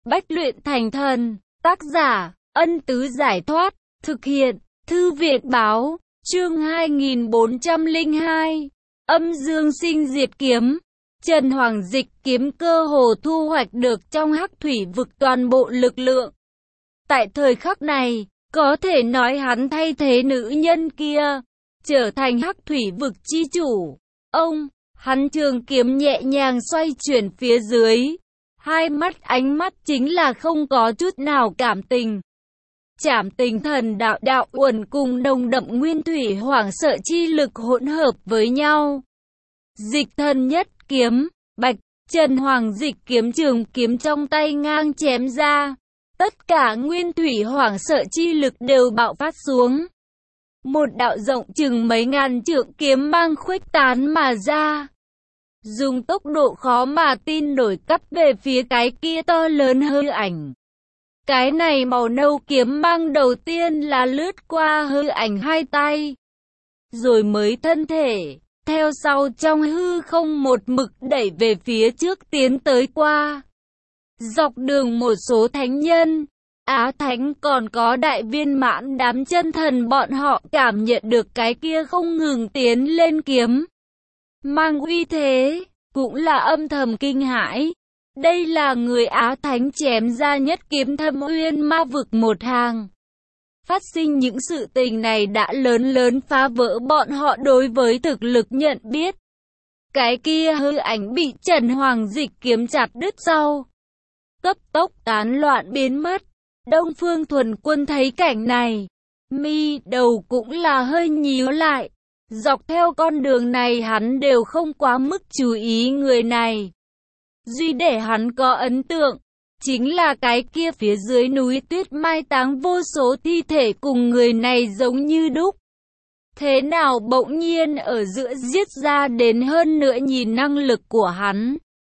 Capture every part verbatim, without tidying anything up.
Bách luyện thành thần. Tác giả, Ân Tứ Giải Thoát. Thực hiện, Thư Việt Báo. Chương hai nghìn bốn trăm lẻ hai. Âm dương sinh diệt kiếm. Trần Hoàng Dịch kiếm cơ hồ thu hoạch được trong Hắc Thủy vực toàn bộ lực lượng. Tại thời khắc này, có thể nói hắn thay thế nữ nhân kia, trở thành Hắc Thủy vực chi chủ. Ông, hắn trường kiếm nhẹ nhàng xoay chuyển phía dưới. Hai mắt ánh mắt chính là không có chút nào cảm tình. Trảm Tình Thần Đạo đạo uẩn cùng nồng đậm nguyên thủy hoảng sợ chi lực hỗn hợp với nhau. Dịch thần nhất kiếm, bạch, Trần Hoàng Dịch kiếm trường kiếm trong tay ngang chém ra. Tất cả nguyên thủy hoảng sợ chi lực đều bạo phát xuống. Một đạo rộng chừng mấy ngàn trượng kiếm mang khuếch tán mà ra. Dùng tốc độ khó mà tin nổi cắt về phía cái kia to lớn hư ảnh. Cái này màu nâu kiếm mang đầu tiên là lướt qua hư ảnh hai tay. Rồi mới thân thể, theo sau trong hư không một mực đẩy về phía trước tiến tới qua. Dọc đường một số thánh nhân, Á Thánh còn có đại viên mãn đám chân thần bọn họ cảm nhận được cái kia không ngừng tiến lên kiếm mang uy thế, cũng là âm thầm kinh hãi. Đây là người Á Thánh chém ra nhất kiếm Thâm Uyên ma vực một hàng. Phát sinh những sự tình này đã lớn lớn phá vỡ bọn họ đối với thực lực nhận biết. Cái kia hư ảnh bị Trần Hoàng Dịch kiếm chặt đứt sau, cấp tốc tán loạn biến mất. Đông Phương Thuần Quân thấy cảnh này, mi đầu cũng là hơi nhíu lại. Dọc theo con đường này hắn đều không quá mức chú ý người này. Duy để hắn có ấn tượng, chính là cái kia phía dưới núi tuyết mai táng vô số thi thể cùng người này giống như đúc. Thế nào bỗng nhiên ở giữa giết ra đến hơn nữa nhìn năng lực của hắn.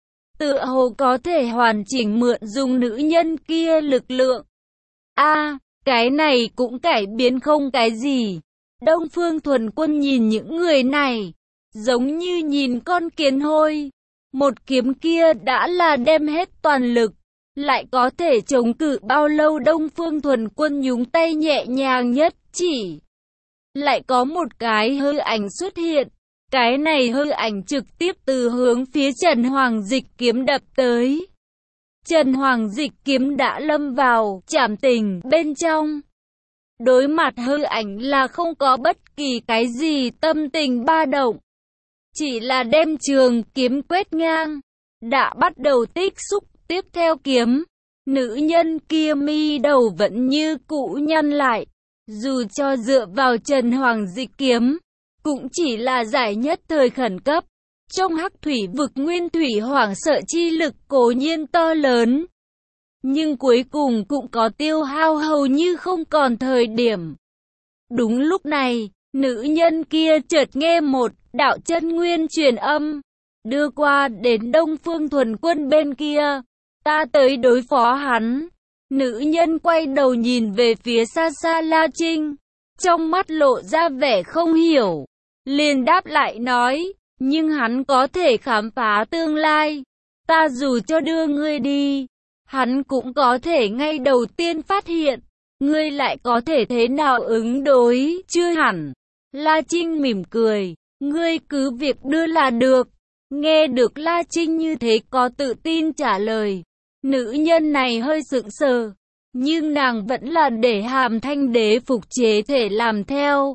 Tựa hồ có thể hoàn chỉnh mượn dùng nữ nhân kia lực lượng. A, à, cái này cũng cải biến không cái gì. Đông Phương Thuần Quân nhìn những người này, giống như nhìn con kiến hôi. Một kiếm kia đã là đem hết toàn lực, lại có thể chống cự bao lâu? Đông Phương Thuần Quân nhúng tay nhẹ nhàng nhất chỉ. Lại có một cái hư ảnh xuất hiện. Cái này hư ảnh trực tiếp từ hướng phía Trần Hoàng Dịch kiếm đập tới. Trần Hoàng Dịch kiếm đã lâm vào trảm tình bên trong. Đối mặt hư ảnh là không có bất kỳ cái gì tâm tình ba động. Chỉ là đem trường kiếm quét ngang. Đã bắt đầu tích xúc tiếp theo kiếm. Nữ nhân kia mi đầu vẫn như cũ nhăn lại. Dù cho dựa vào Trần Hoàng Dịch kiếm, cũng chỉ là giải nhất thời khẩn cấp. Trong Hắc Thủy vực nguyên thủy hoảng sợ chi lực cố nhiên to lớn, nhưng cuối cùng cũng có tiêu hao hầu như không còn thời điểm. Đúng lúc này, nữ nhân kia chợt nghe một đạo chân nguyên truyền âm, đưa qua đến Đông Phương Thuần Quân bên kia. Ta tới đối phó hắn. Nữ nhân quay đầu nhìn về phía xa xa La Trinh, trong mắt lộ ra vẻ không hiểu, liền đáp lại nói, nhưng hắn có thể khám phá tương lai. Ta dù cho đưa ngươi đi, hắn cũng có thể ngay đầu tiên phát hiện. Ngươi lại có thể thế nào ứng đối? Chưa hẳn. La Trinh mỉm cười, ngươi cứ việc đưa là được. Nghe được La Trinh như thế có tự tin trả lời, nữ nhân này hơi sững sờ, nhưng nàng vẫn là để Hàm Thanh Đế phục chế thể làm theo.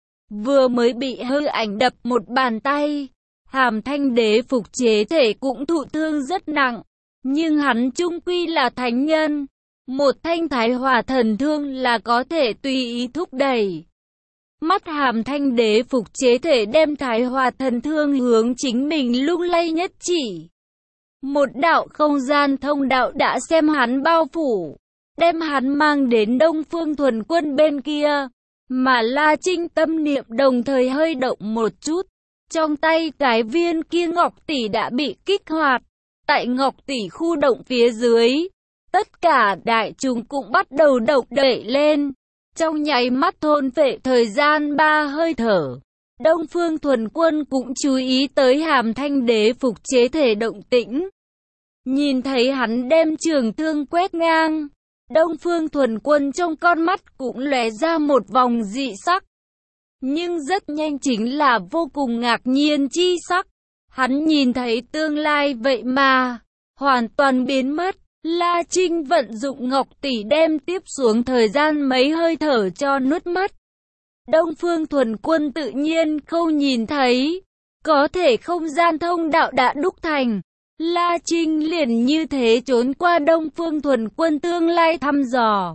Vừa mới bị hư ảnh đập một bàn tay, Hàm Thanh Đế phục chế thể cũng thụ thương rất nặng, nhưng hắn chung quy là thánh nhân. Một thanh Thái Hỏa thần thương là có thể tùy ý thúc đẩy. Mắt Hàm Thanh Đế phục chế thể đem Thái Hỏa thần thương hướng chính mình lung lay nhất chỉ. Một đạo không gian thông đạo đã xem hắn bao phủ, đem hắn mang đến Đông Phương Thuần Quân bên kia. Mà La Trinh tâm niệm đồng thời hơi động một chút. Trong tay cái viên kia ngọc tỷ đã bị kích hoạt. Tại ngọc tỷ khu động phía dưới, tất cả đại chúng cũng bắt đầu động đậy lên. Trong nháy mắt thôn phệ thời gian ba hơi thở. Đông Phương Thuần Quân cũng chú ý tới Hàm Thanh Đế phục chế thể động tĩnh. Nhìn thấy hắn đem trường thương quét ngang, Đông Phương Thuần Quân trong con mắt cũng lóe ra một vòng dị sắc. Nhưng rất nhanh chính là vô cùng ngạc nhiên chi sắc. Hắn nhìn thấy tương lai vậy mà hoàn toàn biến mất. La Trinh vận dụng Ngọc Tỷ đem tiếp xuống thời gian mấy hơi thở cho nuốt mất. Đông Phương Thuần Quân tự nhiên không nhìn thấy. Có thể không gian thông đạo đã đúc thành. La Trinh liền như thế trốn qua Đông Phương Thuần Quân tương lai thăm dò.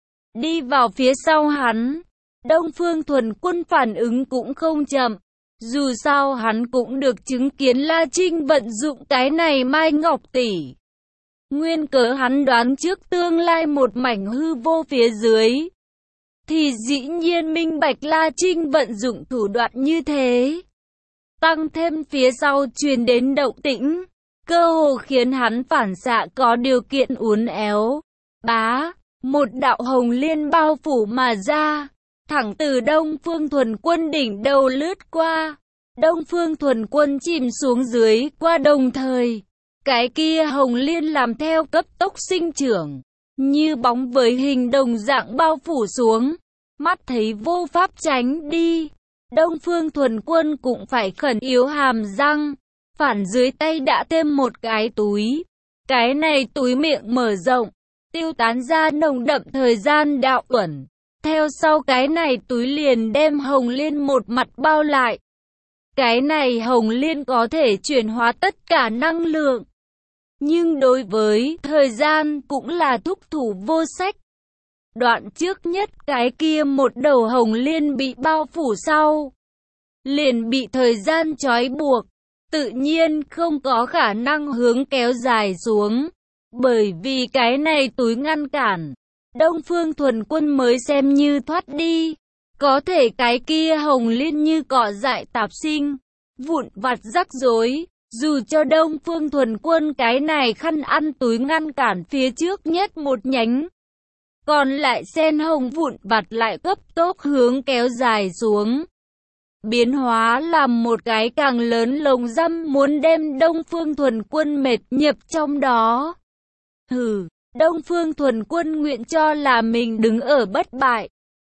Đi vào phía sau hắn. Đông Phương Thuần Quân phản ứng cũng không chậm. Dù sao hắn cũng được chứng kiến La Trinh vận dụng cái này Mai Ngọc Tỷ. Nguyên cớ hắn đoán trước tương lai một mảnh hư vô phía dưới. Thì dĩ nhiên minh bạch La Trinh vận dụng thủ đoạn như thế. Tăng thêm phía sau truyền đến động tĩnh. Cơ hồ khiến hắn phản xạ có điều kiện uốn éo. Bá, một đạo hồng liên bao phủ mà ra. Thẳng từ Đông Phương Thuần Quân đỉnh đầu lướt qua. Đông Phương Thuần Quân chìm xuống dưới qua đồng thời. Cái kia hồng liên làm theo cấp tốc sinh trưởng. Như bóng với hình đồng dạng bao phủ xuống. Mắt thấy vô pháp tránh đi. Đông Phương Thuần Quân cũng phải khẩn yếu hàm răng. Phản dưới tay đã thêm một cái túi. Cái này túi miệng mở rộng. Tiêu tán ra nồng đậm thời gian đạo uẩn. Theo sau cái này túi liền đem hồng liên một mặt bao lại. Cái này hồng liên có thể chuyển hóa tất cả năng lượng. Nhưng đối với thời gian cũng là thúc thủ vô sách. Đoạn trước nhất cái kia một đầu hồng liên bị bao phủ sau. Liền bị thời gian trói buộc. Tự nhiên không có khả năng hướng kéo dài xuống. Bởi vì cái này túi ngăn cản. Đông Phương Thuần Quân mới xem như thoát đi. Có thể cái kia hồng liên như cỏ dại tạp sinh. Vụn vặt rắc rối. Dù cho Đông Phương Thuần Quân cái này khăn ăn túi ngăn cản phía trước nhất một nhánh. Còn lại sen hồng vụn vặt lại cấp tốc hướng kéo dài xuống. Biến hóa làm một cái càng lớn lồng răm muốn đem Đông Phương Thuần Quân mệt nhập trong đó. Hừ, Đông Phương Thuần Quân nguyện cho là mình đứng ở bất bại.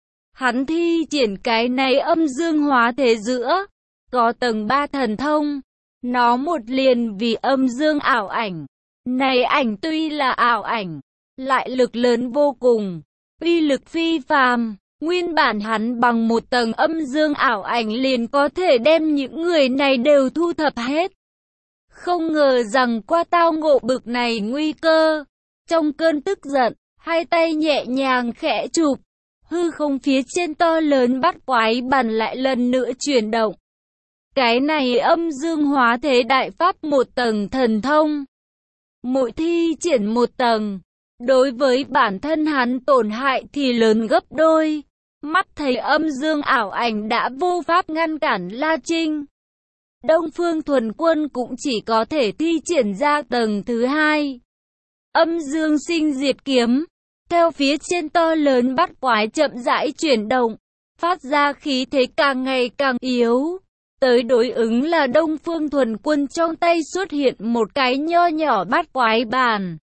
Hắn thi triển cái này âm dương hóa thế giữa. Có tầng ba thần thông. Nó một liền vì âm dương ảo ảnh. Này ảnh tuy là ảo ảnh, lại lực lớn vô cùng. Uy lực phi phàm. Nguyên bản hắn bằng một tầng âm dương ảo ảnh liền có thể đem những người này đều thu thập hết. Không ngờ rằng qua tao ngộ bực này nguy cơ. Trong cơn tức giận, hai tay nhẹ nhàng khẽ chụp. Hư không phía trên to lớn bắt quái bàn lại lần nữa chuyển động. Cái này âm dương hóa thế đại pháp một tầng thần thông. Mỗi thi triển một tầng. Đối với bản thân hắn tổn hại thì lớn gấp đôi. Mắt thấy âm dương ảo ảnh đã vô pháp ngăn cản La Trinh. Đông Phương Thuần Quân cũng chỉ có thể thi triển ra tầng thứ hai. Âm dương sinh diệt kiếm. Theo phía trên to lớn bắt quái chậm rãi chuyển động. Phát ra khí thế càng ngày càng yếu. Tới đối ứng là Đông Phương Thuần Quân trong tay xuất hiện một cái nho nhỏ bát quái bàn.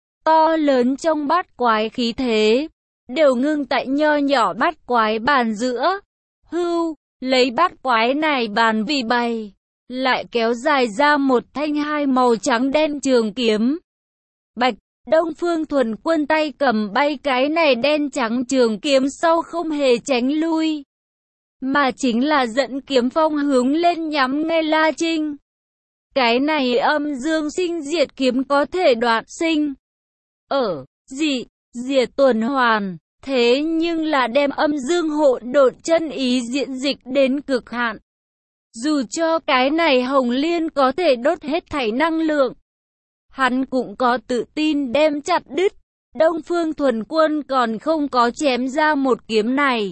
To lớn trong bát quái khí thế. Đều ngưng tại nho nhỏ bát quái bàn giữa. Hưu, lấy bát quái này bàn vì bày. Lại kéo dài ra một thanh hai màu trắng đen trường kiếm. Bạch, Đông Phương Thuần Quân tay cầm bay cái này đen trắng trường kiếm sau không hề tránh lui. Mà chính là dẫn kiếm phong hướng lên nhắm ngay La Trinh. Cái này âm dương sinh diệt kiếm có thể đoạn sinh. Ở, dị, diệt tuần hoàn. Thế nhưng là đem âm dương hỗn độn chân ý diễn dịch đến cực hạn. Dù cho cái này hồng liên có thể đốt hết thảy năng lượng. Hắn cũng có tự tin đem chặt đứt. Đông Phương Thuần Quân còn không có chém ra một kiếm này.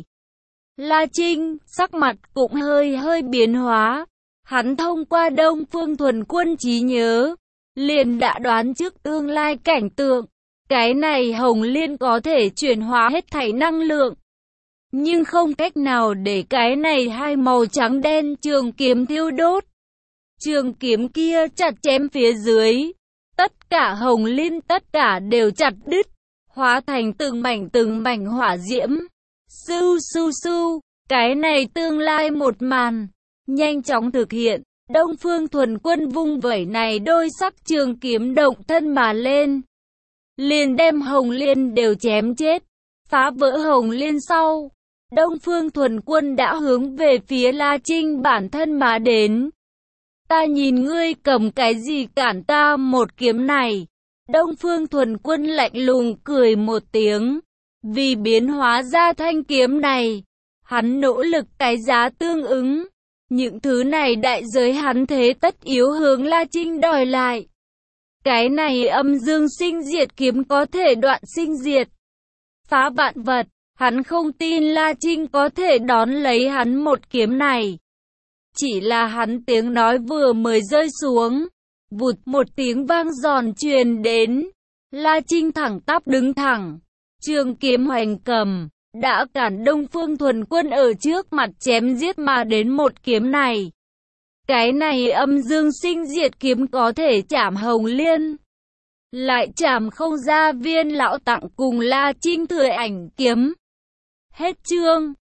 La Trinh, sắc mặt cũng hơi hơi biến hóa. Hắn thông qua Đông Phương Thuần Quân trí nhớ. Liền đã đoán trước tương lai cảnh tượng. Cái này hồng liên có thể chuyển hóa hết thảy năng lượng. Nhưng không cách nào để cái này hai màu trắng đen trường kiếm thiêu đốt. Trường kiếm kia chặt chém phía dưới. Tất tất cả hồng liên tất cả đều chặt đứt, hóa thành từng mảnh từng mảnh hỏa diễm. Su su su, cái này tương lai một màn, nhanh chóng thực hiện. Đông Phương Thuần Quân vung vẩy này đôi sắc trường kiếm động thân mà lên, liền đem hồng liên đều chém chết. Phá vỡ hồng liên sau, Đông Phương Thuần Quân đã hướng về phía La Trinh bản thân mà đến. Ta nhìn ngươi cầm cái gì cản ta một kiếm này? Đông Phương Thuần Quân lạnh lùng cười một tiếng. Vì biến hóa ra thanh kiếm này, hắn nỗ lực cái giá tương ứng. Những thứ này đại giới hắn thế tất yếu hướng La Trinh đòi lại. Cái này âm dương sinh diệt kiếm có thể đoạn sinh diệt, phá vạn vật. Hắn không tin La Trinh có thể đón lấy hắn một kiếm này. Chỉ là hắn tiếng nói vừa mới rơi xuống, vụt một tiếng vang giòn truyền đến. La Trinh thẳng tắp đứng thẳng, trường kiếm hoành cầm, đã cản Đông Phương Thuần Quân ở trước mặt chém giết mà đến một kiếm này. Cái này âm dương sinh diệt kiếm có thể chảm hồng liên, lại chảm không ra Viên lão tặng cùng La Trinh thừa ảnh kiếm. Hết chương.